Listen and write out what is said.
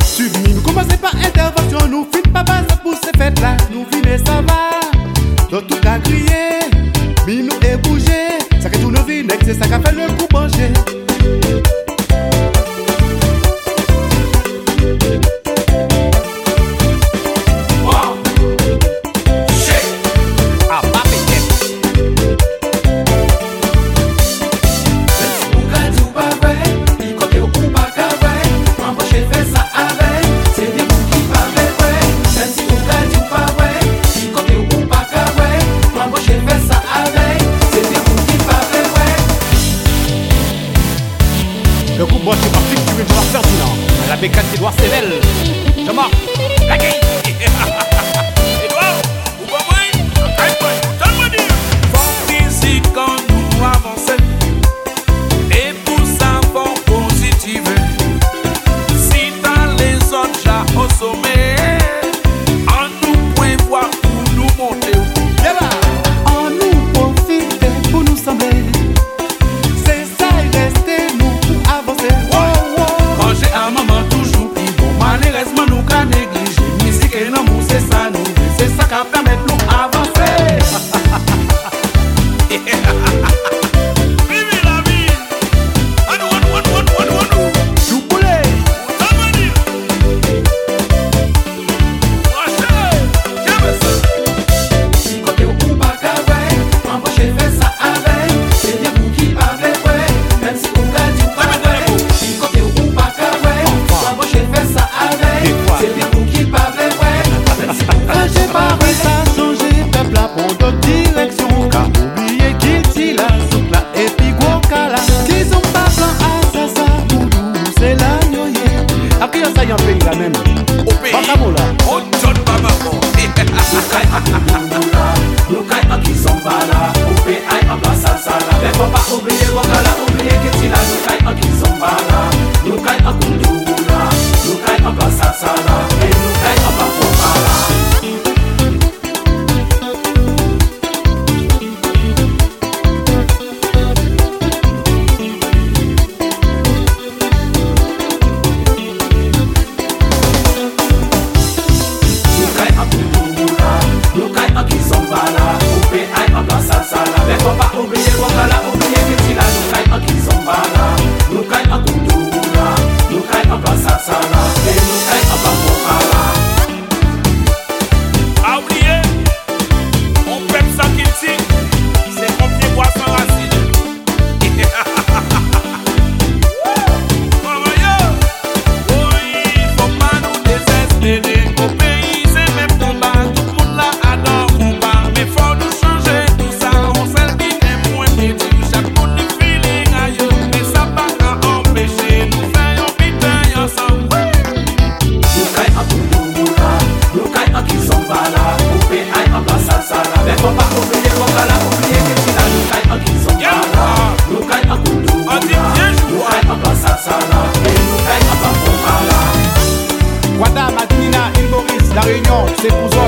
Submis, nous commençons par intervention, nous fin pas base pour ces fêtes là, nous venez ça va. Dans tout cas crier, mais nous est bougé, ça que tout nous vient, c'est ça qui a fait le coup penché. Le groupe Bosch est parti tuer Jean-Marc Ferdinand. La bécane d'Edouard Sével. Jean-Marc, la gueule. Edouard, ou pas moi? Donne-moi dire. Fort physique quand nous avançons. Et pour ça, fort positive. Si t'as les autres chats au sommet, en nous point voir pour nous monter. En nous profiter pour nous sembler. C'est ça, il reste nous pour avancer. Manger à maman toujours plus bon. Malheureusement, nous qu'à négliger. Musique et l'amour, c'est ça nous. C'est ça qui permet de nous avancer. Vive la vie. Chou poulet. Si côté ou pas qu'avec, m'embaucher fait ça avec. C'est des bouts qui avec, ouais. Même si on gagne du pas avec. Si côté ou pas qu'avec, m'embaucher fait ça avec. C'est des bouts qui avec, ouais. Même si on gagne J'ai pas réussi à changer peuple là pour d'autres directions. Car oubliez qu'il dit la soupe là et puis gros cala. Qu'ils ont pas plan assassin, moudou, c'est la yoye. Après ça y a un pays là même. au pays. Bacamo là. On donne pas ma mort. Nous caille en qui sont là. Au pays, en place à ça là. Mais faut pas oublier Wakala, oublier que tu là. Nous caille en qui sont là. Nous caille en Kundula. Nous caille en place à ça là. Et nous caille en Bafopala. Guada, Madina, Île Maurice, La Réunion, c'est pour